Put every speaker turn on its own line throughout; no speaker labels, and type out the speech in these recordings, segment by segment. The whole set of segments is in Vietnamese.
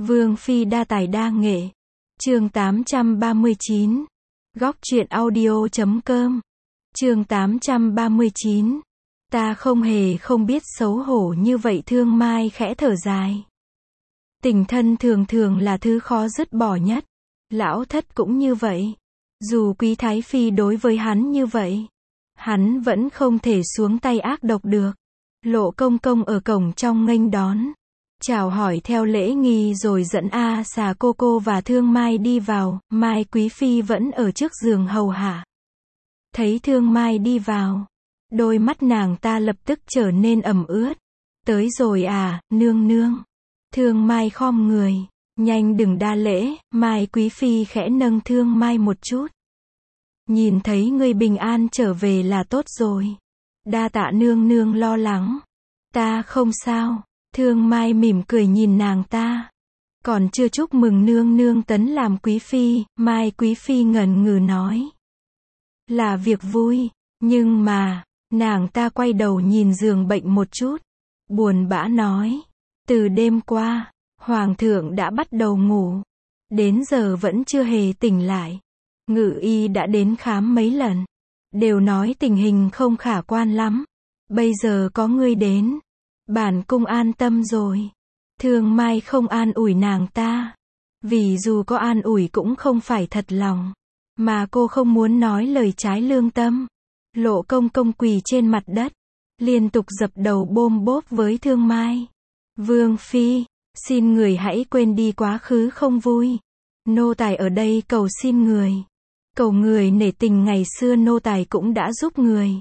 Vương phi đa tài đa nghệ. Chương 839. Góc truyện audio.com. Chương 839. Ta không hề không biết xấu hổ như vậy. Thương Mai khẽ thở dài. Tình thân thường thường là thứ khó dứt bỏ nhất. Lão thất cũng như vậy. Dù quý thái phi đối với hắn như vậy, hắn vẫn không thể xuống tay ác độc được. Lộ công công ở cổng trong nghênh đón, chào hỏi theo lễ nghi rồi dẫn A Xà cô và Thương Mai đi vào. Mai quý phi vẫn ở trước giường hầu hạ. Thấy Thương Mai đi vào, đôi mắt nàng ta lập tức trở nên ẩm ướt. Tới rồi à, nương nương. Thương Mai khom người. Nhanh đừng đa lễ. Mai quý phi khẽ nâng Thương Mai một chút. Nhìn thấy ngươi bình an trở về là tốt rồi. Đa tạ nương nương lo lắng. Ta không sao. Thương Mai mỉm cười nhìn nàng ta. Còn chưa chúc mừng nương nương tấn làm quý phi. Mai quý phi ngẩn ngừ nói. Là việc vui. Nhưng mà, nàng ta quay đầu nhìn giường bệnh một chút. Buồn bã nói. Từ đêm qua, hoàng thượng đã bắt đầu ngủ. Đến giờ vẫn chưa hề tỉnh lại. Ngự y đã đến khám mấy lần. Đều nói tình hình không khả quan lắm. Bây giờ có ngươi đến. Bản cung an tâm rồi. Thương Mai không an ủi nàng ta. Vì dù có an ủi cũng không phải thật lòng. Mà cô không muốn nói lời trái lương tâm. Lộ công công quỳ trên mặt đất. Liên tục dập đầu bôm bốp với Thương Mai. Vương phi, xin người hãy quên đi quá khứ không vui. Nô tài ở đây cầu xin người. Cầu người nể tình ngày xưa nô tài cũng đã giúp người.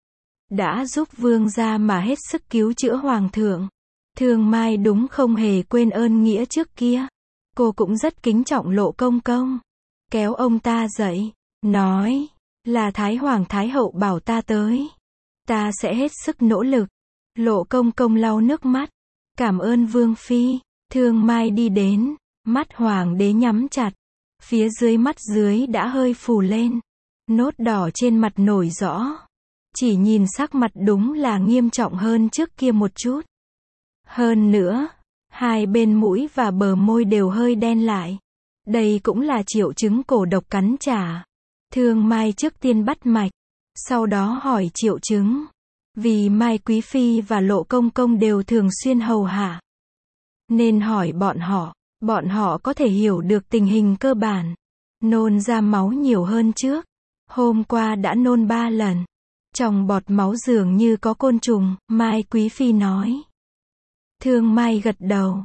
Đã giúp vương gia mà hết sức cứu chữa hoàng thượng. Thương Mai đúng không hề quên ơn nghĩa trước kia. Cô cũng rất kính trọng Lộ công công. Kéo ông ta dậy, nói, là Thái Hoàng Thái Hậu bảo ta tới. Ta sẽ hết sức nỗ lực. Lộ công công lau nước mắt. Cảm ơn vương phi. Thương Mai đi đến, mắt hoàng đế nhắm chặt. Phía dưới mắt dưới đã hơi phù lên. Nốt đỏ trên mặt nổi rõ. Chỉ nhìn sắc mặt đúng là nghiêm trọng hơn trước kia một chút. Hơn nữa, hai bên mũi và bờ môi đều hơi đen lại. Đây cũng là triệu chứng cổ độc cắn trả. Thương Mai trước tiên bắt mạch, sau đó hỏi triệu chứng. Vì Mai quý phi và Lộ công công đều thường xuyên hầu hạ, nên hỏi bọn họ có thể hiểu được tình hình cơ bản. Nôn ra máu nhiều hơn trước. Hôm qua đã nôn 3 lần. Trong bọt máu dường như có côn trùng. Mai quý phi nói. Thương Mai gật đầu.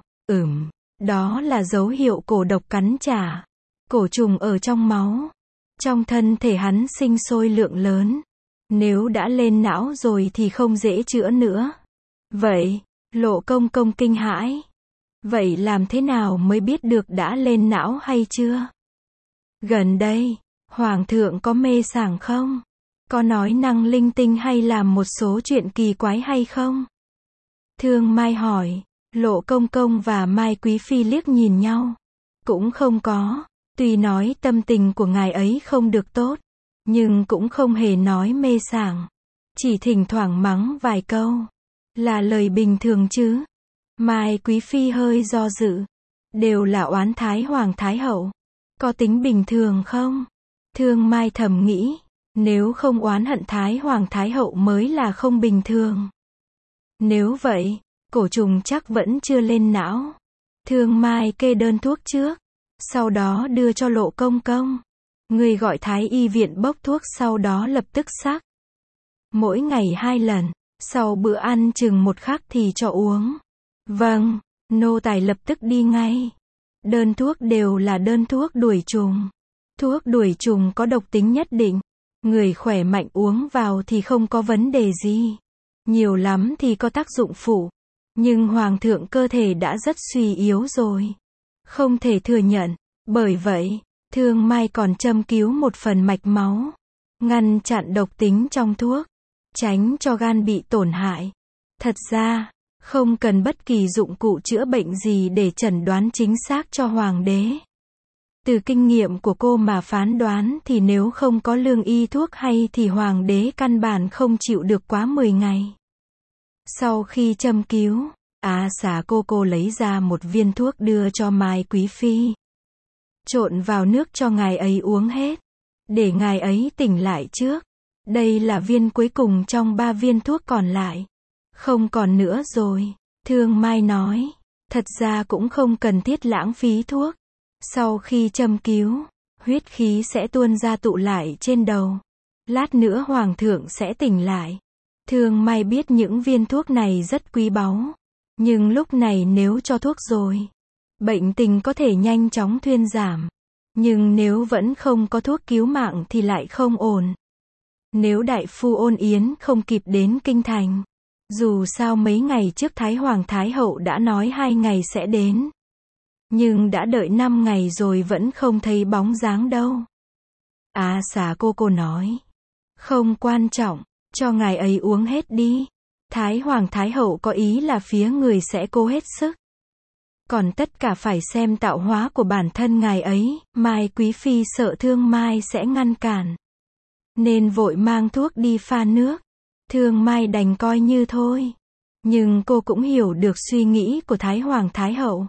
Đó là dấu hiệu cổ độc cắn trả. Cổ trùng ở trong máu. Trong thân thể hắn sinh sôi lượng lớn. Nếu đã lên não rồi thì không dễ chữa nữa. Vậy, Lộ công công kinh hãi. Vậy làm thế nào mới biết được đã lên não hay chưa? Gần đây, hoàng thượng có mê sảng không? Có nói năng linh tinh hay làm một số chuyện kỳ quái hay không? Thương Mai hỏi. Lộ công công và Mai quý phi liếc nhìn nhau. Cũng không có. Tuy nói tâm tình của ngài ấy không được tốt, nhưng cũng không hề nói mê sảng. Chỉ thỉnh thoảng mắng vài câu. Là lời bình thường chứ. Mai quý phi hơi do dự. Đều là oán Thái Hoàng Thái Hậu. Có tính bình thường không? Thương Mai thầm nghĩ. Nếu không oán hận Thái Hoàng Thái Hậu mới là không bình thường. Nếu vậy, cổ trùng chắc vẫn chưa lên não. Thương Mai kê đơn thuốc trước. Sau đó đưa cho Lộ công công. Người gọi Thái y viện bốc thuốc sau đó lập tức sắc. Mỗi ngày 2 lần. Sau bữa ăn chừng 1 khắc thì cho uống. Vâng, nô tài lập tức đi ngay. Đơn thuốc đều là đơn thuốc đuổi trùng. Thuốc đuổi trùng có độc tính nhất định. Người khỏe mạnh uống vào thì không có vấn đề gì. Nhiều lắm thì có tác dụng phụ. Nhưng hoàng thượng cơ thể đã rất suy yếu rồi. Không thể thừa nhận. Bởi vậy, Thương Mai còn châm cứu một phần mạch máu. Ngăn chặn độc tính trong thuốc. Tránh cho gan bị tổn hại. Thật ra, không cần bất kỳ dụng cụ chữa bệnh gì để chẩn đoán chính xác cho hoàng đế. Từ kinh nghiệm của cô mà phán đoán thì nếu không có lương y thuốc hay thì hoàng đế căn bản không chịu được quá 10 ngày. Sau khi châm cứu, Xà cô lấy ra một viên thuốc đưa cho Mai Quý Phi. Trộn vào nước cho ngài ấy uống hết. Để ngài ấy tỉnh lại trước. Đây là viên cuối cùng trong 3 viên thuốc còn lại. Không còn nữa rồi. Thương Mai nói. Thật ra cũng không cần thiết lãng phí thuốc. Sau khi châm cứu, huyết khí sẽ tuôn ra tụ lại trên đầu. Lát nữa hoàng thượng sẽ tỉnh lại. Thương Mai biết những viên thuốc này rất quý báu. Nhưng lúc này nếu cho thuốc rồi, bệnh tình có thể nhanh chóng thuyên giảm. Nhưng nếu vẫn không có thuốc cứu mạng thì lại không ổn. Nếu đại phu Ôn Yến không kịp đến kinh thành, dù sao mấy ngày trước Thái Hoàng Thái Hậu đã nói 2 ngày sẽ đến. Nhưng đã đợi 5 ngày rồi vẫn không thấy bóng dáng đâu. Xà cô nói. Không quan trọng, cho ngài ấy uống hết đi. Thái Hoàng Thái Hậu có ý là phía người sẽ cố hết sức. Còn tất cả phải xem tạo hóa của bản thân ngài ấy. Mai Quý Phi sợ Thương Mai sẽ ngăn cản, nên vội mang thuốc đi pha nước. Thương Mai đành coi như thôi. Nhưng cô cũng hiểu được suy nghĩ của Thái Hoàng Thái Hậu.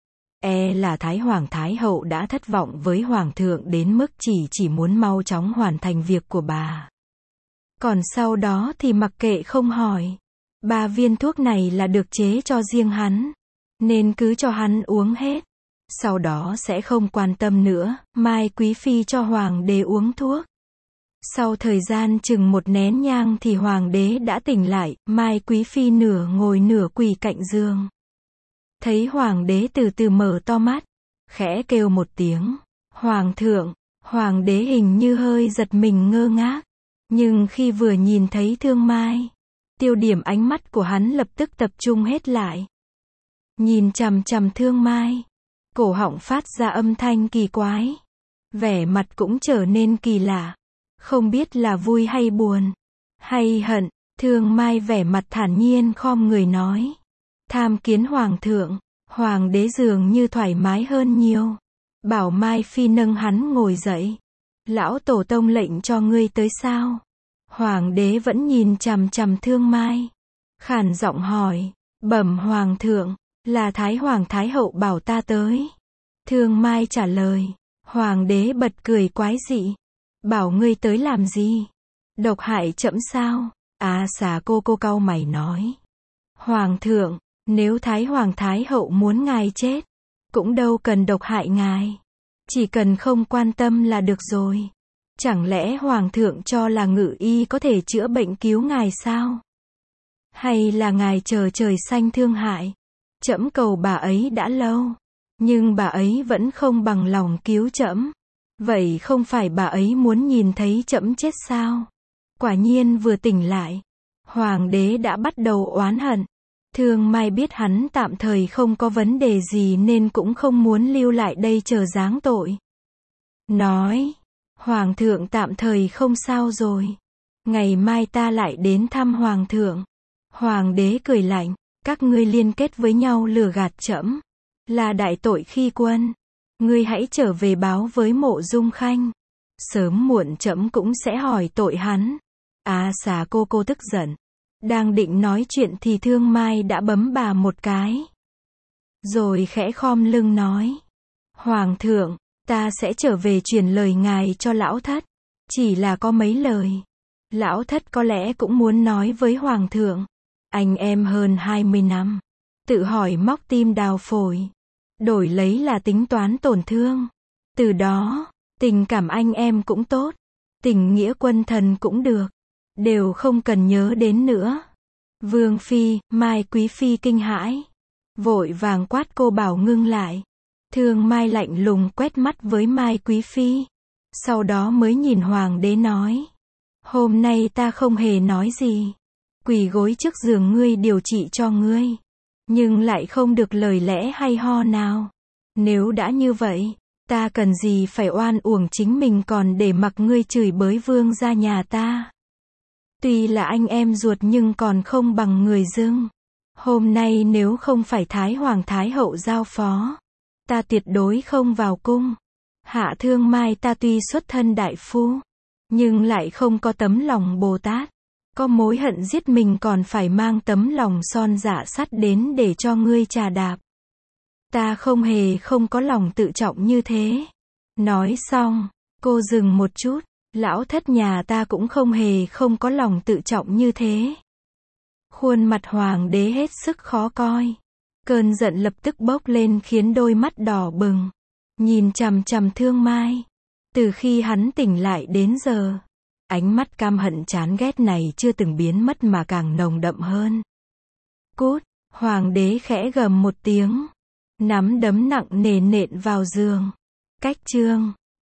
Là Thái Hoàng Thái Hậu đã thất vọng với Hoàng thượng đến mức chỉ muốn mau chóng hoàn thành việc của bà. Còn sau đó thì mặc kệ không hỏi. 3 viên thuốc này là được chế cho riêng hắn, nên cứ cho hắn uống hết. Sau đó sẽ không quan tâm nữa. Mai Quý Phi cho Hoàng đế uống thuốc. Sau thời gian chừng 1 nén nhang thì Hoàng đế đã tỉnh lại. Mai Quý Phi nửa ngồi nửa quỳ cạnh giường. Thấy Hoàng đế từ từ mở to mắt, khẽ kêu một tiếng. Hoàng thượng. Hoàng đế hình như hơi giật mình ngơ ngác. Nhưng khi vừa nhìn thấy Thương Mai, tiêu điểm ánh mắt của hắn lập tức tập trung hết lại. Nhìn chằm chằm Thương Mai, cổ họng phát ra âm thanh kỳ quái. Vẻ mặt cũng trở nên kỳ lạ. Không biết là vui hay buồn, hay hận. Thương Mai vẻ mặt thản nhiên khom người nói. Tham kiến Hoàng thượng. Hoàng đế dường như thoải mái hơn nhiều. Bảo Mai Phi nâng hắn ngồi dậy. Lão tổ tông lệnh cho ngươi tới sao? Hoàng đế vẫn nhìn chằm chằm Thương Mai. Khàn giọng hỏi. Bẩm Hoàng thượng, là Thái Hoàng Thái Hậu bảo ta tới. Thương Mai trả lời. Hoàng đế bật cười quái dị. Bảo ngươi tới làm gì? Độc hại trẫm sao? Xà cô cau mày nói. Hoàng thượng, nếu Thái Hoàng Thái Hậu muốn ngài chết, cũng đâu cần độc hại ngài. Chỉ cần không quan tâm là được rồi. Chẳng lẽ Hoàng thượng cho là ngự y có thể chữa bệnh cứu ngài sao? Hay là ngài chờ trời xanh thương hại? Trẫm cầu bà ấy đã lâu, nhưng bà ấy vẫn không bằng lòng cứu trẫm. Vậy không phải bà ấy muốn nhìn thấy trẫm chết sao? Quả nhiên vừa tỉnh lại, Hoàng đế đã bắt đầu oán hận. Thương Mai biết hắn tạm thời không có vấn đề gì nên cũng không muốn lưu lại đây chờ giáng tội. Nói. Hoàng thượng tạm thời không sao rồi. Ngày mai ta lại đến thăm Hoàng thượng. Hoàng đế cười lạnh. Các ngươi liên kết với nhau lừa gạt trẫm, là đại tội khi quân. Ngươi hãy trở về báo với Mộ Dung Khanh. Sớm muộn trẫm cũng sẽ hỏi tội hắn. Xà cô tức giận. Đang định nói chuyện thì Thương Mai đã bấm bà một cái. Rồi khẽ khom lưng nói. Hoàng thượng, ta sẽ trở về truyền lời ngài cho lão thất. Chỉ là có mấy lời. Lão thất có lẽ cũng muốn nói với Hoàng thượng. Anh em hơn 20 năm. Tự hỏi móc tim đào phổi. Đổi lấy là tính toán tổn thương. Từ đó, tình cảm anh em cũng tốt. Tình nghĩa quân thần cũng được. Đều không cần nhớ đến nữa. Vương Phi, Mai Quý Phi kinh hãi. Vội vàng quát cô bảo ngưng lại. Thương Mai lạnh lùng quét mắt với Mai Quý Phi. Sau đó mới nhìn Hoàng đế nói. Hôm nay ta không hề nói gì. Quỳ gối trước giường ngươi điều trị cho ngươi. Nhưng lại không được lời lẽ hay ho nào. Nếu đã như vậy, ta cần gì phải oan uổng chính mình còn để mặc ngươi chửi bới vương gia nhà ta. Tuy là anh em ruột nhưng còn không bằng người dưng. Hôm nay nếu không phải Thái Hoàng Thái Hậu giao phó, ta tuyệt đối không vào cung. Hạ Thương Mai ta tuy xuất thân đại phu, nhưng lại không có tấm lòng Bồ Tát. Có mối hận giết mình còn phải mang tấm lòng son dạ sắt đến để cho ngươi chà đạp. Ta không có lòng tự trọng như thế. Nói xong, cô dừng một chút, lão thất nhà ta cũng không có lòng tự trọng như thế. Khuôn mặt hoàng đế hết sức khó coi. Cơn giận lập tức bốc lên khiến đôi mắt đỏ bừng. Nhìn chằm chằm Thương Mai. Từ khi hắn tỉnh lại đến giờ, ánh mắt căm hận chán ghét này chưa từng biến mất mà càng nồng đậm hơn. Cút, hoàng đế khẽ gầm một tiếng. Nắm đấm nặng nề nện vào giường. Cách chương